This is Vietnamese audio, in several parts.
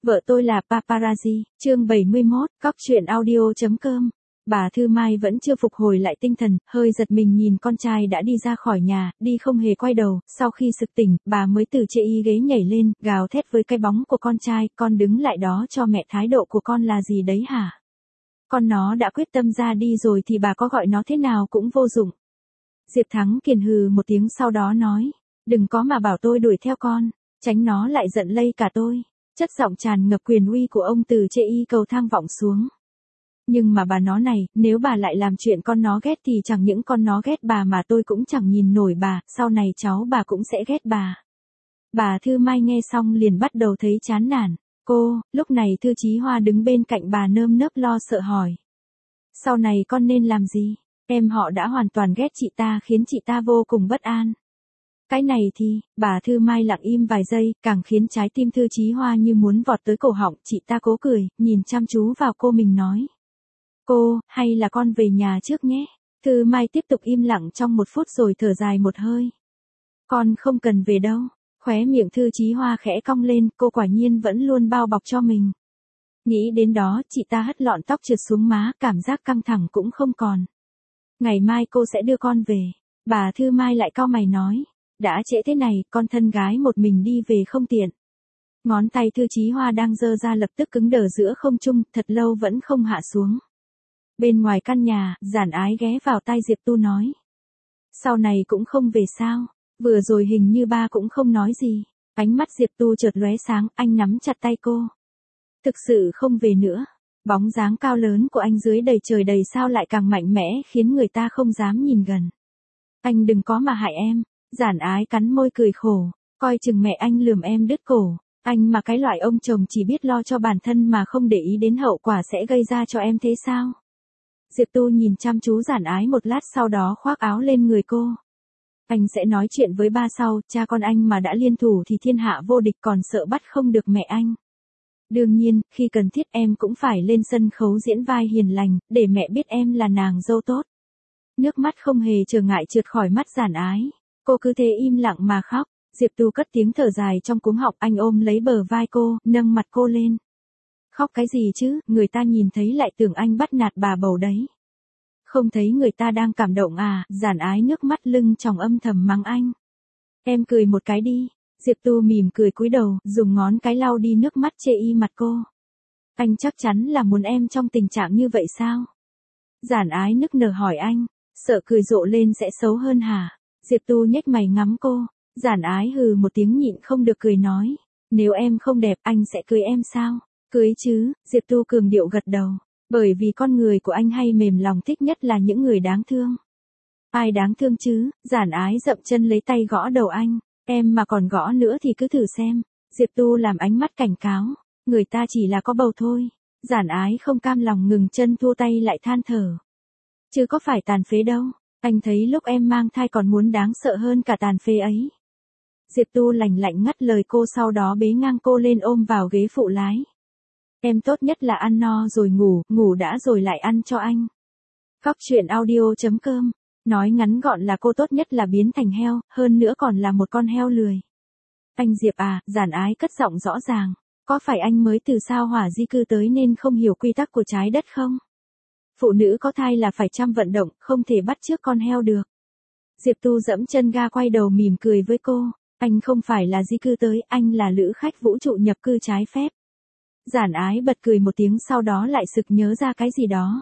Vợ tôi là paparazzi, chương 71, cóc truyện audio.com. Bà Thư Mai vẫn chưa phục hồi lại tinh thần, hơi giật mình nhìn con trai đã đi ra khỏi nhà, đi không hề quay đầu, sau khi sực tỉnh, bà mới từ chê y ghế nhảy lên, gào thét với cái bóng của con trai, con đứng lại đó cho mẹ, thái độ của con là gì đấy hả? Con nó đã quyết tâm ra đi rồi thì bà có gọi nó thế nào cũng vô dụng. Diệp Thắng Kiền hừ một tiếng sau đó nói, đừng có mà bảo tôi đuổi theo con, tránh nó lại giận lây cả tôi. Chất giọng tràn ngập quyền uy của ông từ chê y cầu thang vọng xuống. Nhưng mà bà nó này, nếu bà lại làm chuyện con nó ghét thì chẳng những con nó ghét bà mà tôi cũng chẳng nhìn nổi bà, sau này cháu bà cũng sẽ ghét bà. Bà Thư Mai nghe xong liền bắt đầu thấy chán nản. Cô, lúc này Thư Chí Hoa đứng bên cạnh bà nơm nớp lo sợ hỏi. Sau này con nên làm gì? Em họ đã hoàn toàn ghét chị ta khiến chị ta vô cùng bất an. Cái này thì, bà Thư Mai lặng im vài giây, càng khiến trái tim Thư Chí Hoa như muốn vọt tới cổ họng, chị ta cố cười, nhìn chăm chú vào cô mình nói. Cô, hay là con về nhà trước nhé. Thư Mai tiếp tục im lặng trong 1 phút rồi thở dài một hơi. Con không cần về đâu. Khóe miệng Thư Chí Hoa khẽ cong lên, cô quả nhiên vẫn luôn bao bọc cho mình. Nghĩ đến đó, chị ta hất lọn tóc trượt xuống má, cảm giác căng thẳng cũng không còn. Ngày mai cô sẽ đưa con về. Bà Thư Mai lại cau mày nói. Đã trễ thế này, con thân gái một mình đi về không tiện. Ngón tay Thư Chí Hoa đang giơ ra lập tức cứng đờ giữa không trung, thật lâu vẫn không hạ xuống. Bên ngoài căn nhà, Giản Ái ghé vào tai Diệp Tu nói. Sau này cũng không về sao, vừa rồi hình như ba cũng không nói gì. Ánh mắt Diệp Tu chợt lóe sáng, anh nắm chặt tay cô. Thực sự không về nữa. Bóng dáng cao lớn của anh dưới đầy trời đầy sao lại càng mạnh mẽ khiến người ta không dám nhìn gần. Anh đừng có mà hại em. Giản Ái cắn môi cười khổ, coi chừng mẹ anh lườm em đứt cổ, anh mà cái loại ông chồng chỉ biết lo cho bản thân mà không để ý đến hậu quả sẽ gây ra cho em thế sao? Diệp Tu nhìn chăm chú Giản Ái một lát sau đó khoác áo lên người cô. Anh sẽ nói chuyện với ba sau, cha con anh mà đã liên thủ thì thiên hạ vô địch còn sợ bắt không được mẹ anh. Đương nhiên, khi cần thiết em cũng phải lên sân khấu diễn vai hiền lành, để mẹ biết em là nàng dâu tốt. Nước mắt không hề trở ngại trượt khỏi mắt Giản Ái. Cô cứ thế im lặng mà khóc, Diệp Tu cất tiếng thở dài trong cuống họng, anh ôm lấy bờ vai cô, nâng mặt cô lên. Khóc cái gì chứ, người ta nhìn thấy lại tưởng anh bắt nạt bà bầu đấy. Không thấy người ta đang cảm động à, Giản Ái nước mắt lưng tròng âm thầm mắng anh. Em cười một cái đi, Diệp Tu mỉm cười cúi đầu, dùng ngón cái lau đi nước mắt chê y mặt cô. Anh chắc chắn là muốn em trong tình trạng như vậy sao? Giản Ái nức nở hỏi anh, sợ cười rộ lên sẽ xấu hơn hả? Diệp Tu nhếch mày ngắm cô, Giản Ái hừ một tiếng nhịn không được cười nói, nếu em không đẹp anh sẽ cưới em sao? Cưới chứ, Diệp Tu cường điệu gật đầu, bởi vì con người của anh hay mềm lòng thích nhất là những người đáng thương. Ai đáng thương chứ? Giản Ái dậm chân lấy tay gõ đầu anh, em mà còn gõ nữa thì cứ thử xem. Diệp Tu làm ánh mắt cảnh cáo, người ta chỉ là có bầu thôi. Giản Ái không cam lòng ngừng chân thua tay lại than thở. Chứ có phải tàn phế đâu. Anh thấy lúc em mang thai còn muốn đáng sợ hơn cả tàn phế ấy. Diệp Tu lạnh lạnh ngắt lời cô sau đó bế ngang cô lên ôm vào ghế phụ lái. Em tốt nhất là ăn no rồi ngủ, ngủ đã rồi lại ăn cho anh. Cóc truyện audio.com. Nói ngắn gọn là cô tốt nhất là biến thành heo, hơn nữa còn là một con heo lười. Anh Diệp à, Giản Ái cất giọng rõ ràng. Có phải anh mới từ sao hỏa di cư tới nên không hiểu quy tắc của trái đất không? Phụ nữ có thai là phải chăm vận động, không thể bắt chước con heo được. Diệp Tu dẫm chân ga quay đầu mỉm cười với cô. Anh không phải là di cư tới, anh là lữ khách vũ trụ nhập cư trái phép. Giản Ái bật cười một tiếng sau đó lại sực nhớ ra cái gì đó.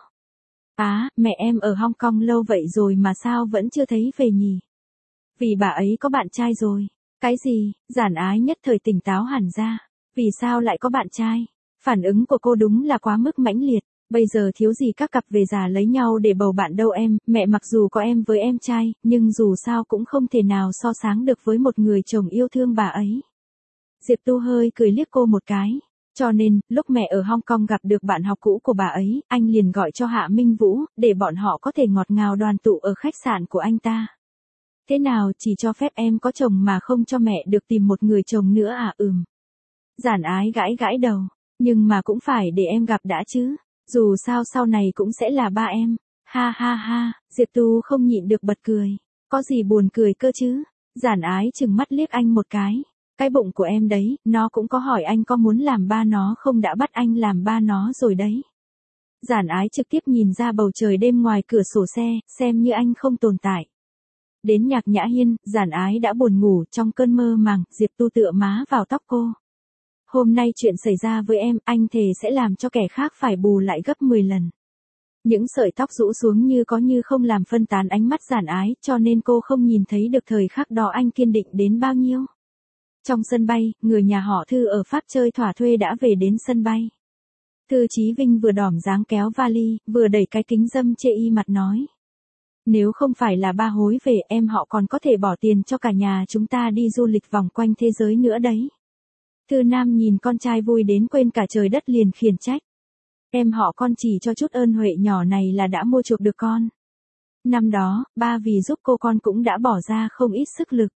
Mẹ em ở Hong Kong lâu vậy rồi mà sao vẫn chưa thấy về nhỉ? Vì bà ấy có bạn trai rồi. Cái gì? Giản Ái nhất thời tỉnh táo hẳn ra. Vì sao lại có bạn trai? Phản ứng của cô đúng là quá mức mãnh liệt. Bây giờ thiếu gì các cặp về già lấy nhau để bầu bạn đâu em, mẹ mặc dù có em với em trai, nhưng dù sao cũng không thể nào so sánh được với một người chồng yêu thương bà ấy. Diệp Tu hơi cười liếc cô một cái. Cho nên, lúc mẹ ở Hong Kong gặp được bạn học cũ của bà ấy, anh liền gọi cho Hạ Minh Vũ, để bọn họ có thể ngọt ngào đoàn tụ ở khách sạn của anh ta. Thế nào, chỉ cho phép em có chồng mà không cho mẹ được tìm một người chồng nữa à? Giản Ái gãi gãi đầu, nhưng mà cũng phải để em gặp đã chứ. Dù sao sau này cũng sẽ là ba em. Ha ha ha, Diệp Tu không nhịn được bật cười. Có gì buồn cười cơ chứ? Giản Ái chừng mắt liếc anh một cái. Cái bụng của em đấy, nó cũng có hỏi anh có muốn làm ba nó không, đã bắt anh làm ba nó rồi đấy. Giản Ái trực tiếp nhìn ra bầu trời đêm ngoài cửa sổ xe, xem như anh không tồn tại. Đến Nhạc Nhã Hiên, Giản Ái đã buồn ngủ, trong cơn mơ màng, Diệp Tu tựa má vào tóc cô. Hôm nay chuyện xảy ra với em, anh thề sẽ làm cho kẻ khác phải bù lại gấp 10 lần. Những sợi tóc rũ xuống như có như không làm phân tán ánh mắt Giản Ái, cho nên cô không nhìn thấy được thời khắc đó anh kiên định đến bao nhiêu. Trong sân bay, người nhà họ Thư ở Pháp chơi thỏa thuê đã về đến sân bay. Thư Chí Vinh vừa đỏm dáng kéo vali, vừa đẩy cái kính râm chê y mặt nói. Nếu không phải là ba hối về, em họ còn có thể bỏ tiền cho cả nhà chúng ta đi du lịch vòng quanh thế giới nữa đấy. Thư Nam nhìn con trai vui đến quên cả trời đất liền khiển trách. Em họ con chỉ cho chút ơn huệ nhỏ này là đã mua chuộc được con. Năm đó, ba vì giúp cô con cũng đã bỏ ra không ít sức lực.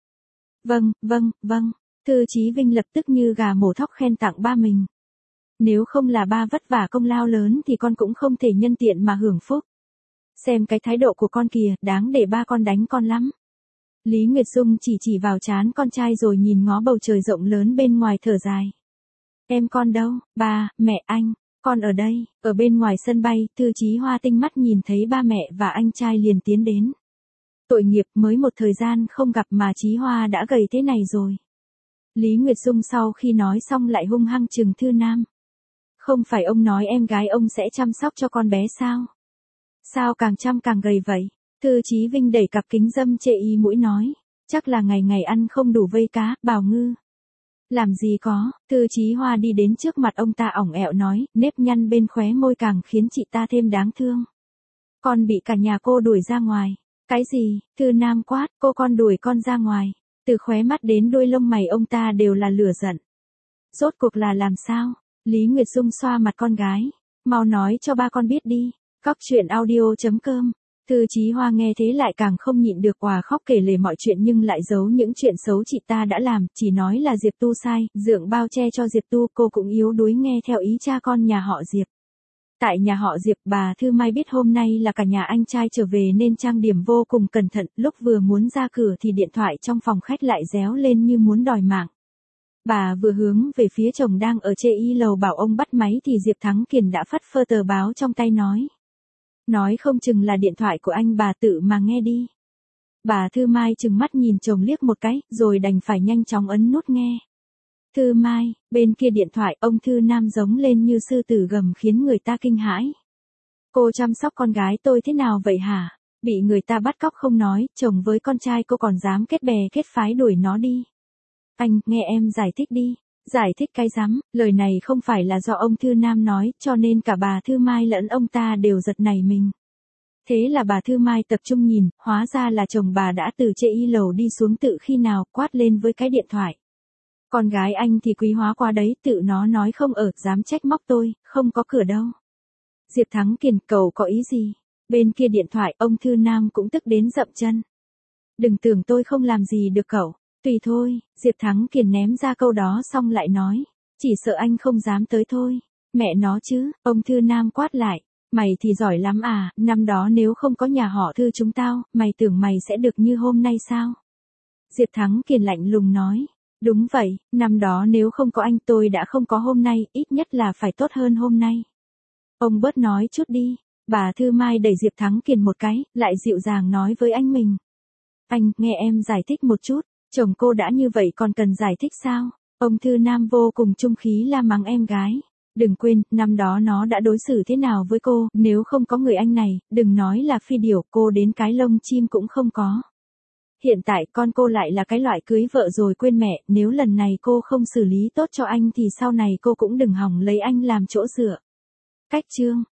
Vâng. Thư Chí Vinh lập tức như gà mổ thóc khen tặng ba mình. Nếu không là ba vất vả công lao lớn thì con cũng không thể nhân tiện mà hưởng phúc. Xem cái thái độ của con kìa, đáng để ba con đánh con lắm. Lý Nguyệt Dung chỉ vào trán con trai rồi nhìn ngó bầu trời rộng lớn bên ngoài thở dài. Em con đâu, ba, mẹ, anh, con ở đây. Ở bên ngoài sân bay, Thư Chí Hoa tinh mắt nhìn thấy ba mẹ và anh trai liền tiến đến. Tội nghiệp, mới một thời gian không gặp mà Chí Hoa đã gầy thế này rồi. Lý Nguyệt Dung sau khi nói xong lại hung hăng trừng Thư Nam. Không phải ông nói em gái ông sẽ chăm sóc cho con bé sao? Sao càng chăm càng gầy vậy? Thư Chí Vinh đẩy cặp kính râm chê y mũi nói. Chắc là ngày ngày ăn không đủ vây cá, bào ngư. Làm gì có, Thư Chí Hoa đi đến trước mặt ông ta ỏng ẹo nói, nếp nhăn bên khóe môi càng khiến chị ta thêm đáng thương. Con bị cả nhà cô đuổi ra ngoài. Cái gì? Thư Nam quát, cô con đuổi con ra ngoài. Từ khóe mắt đến đuôi lông mày ông ta đều là lửa giận. Rốt cuộc là làm sao? Lý Nguyệt Dung xoa mặt con gái. Mau nói cho ba con biết đi. Cóc truyện audio.com. Thư Chí Hoa nghe thế lại càng không nhịn được òa khóc kể lể mọi chuyện nhưng lại giấu những chuyện xấu chị ta đã làm, chỉ nói là Diệp Tu sai, dượng bao che cho Diệp Tu, cô cũng yếu đuối nghe theo ý cha con nhà họ Diệp. Tại nhà họ Diệp, bà Thư Mai biết hôm nay là cả nhà anh trai trở về nên trang điểm vô cùng cẩn thận, lúc vừa muốn ra cửa thì điện thoại trong phòng khách lại réo lên như muốn đòi mạng. Bà vừa hướng về phía chồng đang ở trên y lầu bảo ông bắt máy thì Diệp Thắng Kiền đã phất phơ tờ báo trong tay nói. Nói không chừng là điện thoại của anh, bà tự mà nghe đi. Bà Thư Mai trừng mắt nhìn chồng liếc một cái, rồi đành phải nhanh chóng ấn nút nghe. Thư Mai, bên kia điện thoại ông Thư Nam giống lên như sư tử gầm khiến người ta kinh hãi. Cô chăm sóc con gái tôi thế nào vậy hả? Bị người ta bắt cóc không nói, chồng với con trai cô còn dám kết bè kết phái đuổi nó đi. Anh, nghe em giải thích đi. Giải thích cái rắm, lời này không phải là do ông Thư Nam nói, cho nên cả bà Thư Mai lẫn ông ta đều giật nảy mình. Thế là bà Thư Mai tập trung nhìn, hóa ra là chồng bà đã từ trên y lầu đi xuống tự khi nào, quát lên với cái điện thoại. Con gái anh thì quý hóa quá đấy, tự nó nói không ở, dám trách móc tôi, không có cửa đâu. Diệp Thắng Kiền, cậu có ý gì? Bên kia điện thoại, ông Thư Nam cũng tức đến dậm chân. Đừng tưởng tôi không làm gì được cậu. Tùy thôi, Diệp Thắng Kiền ném ra câu đó xong lại nói. Chỉ sợ anh không dám tới thôi. Mẹ nó chứ, ông Thư Nam quát lại. Mày thì giỏi lắm à, năm đó nếu không có nhà họ Thư chúng tao, mày tưởng mày sẽ được như hôm nay sao? Diệp Thắng Kiền lạnh lùng nói. Đúng vậy, năm đó nếu không có anh tôi đã không có hôm nay, ít nhất là phải tốt hơn hôm nay. Ông bớt nói chút đi. Bà Thư Mai đẩy Diệp Thắng Kiền một cái, lại dịu dàng nói với anh mình. Anh, nghe em giải thích một chút. Chồng cô đã như vậy còn cần giải thích sao? Ông Thư Nam vô cùng trung khí la mắng em gái. Đừng quên, năm đó nó đã đối xử thế nào với cô, nếu không có người anh này, đừng nói là phi điểu, cô đến cái lông chim cũng không có. Hiện tại con cô lại là cái loại cưới vợ rồi quên mẹ, nếu lần này cô không xử lý tốt cho anh thì sau này cô cũng đừng hòng lấy anh làm chỗ dựa. Cách chương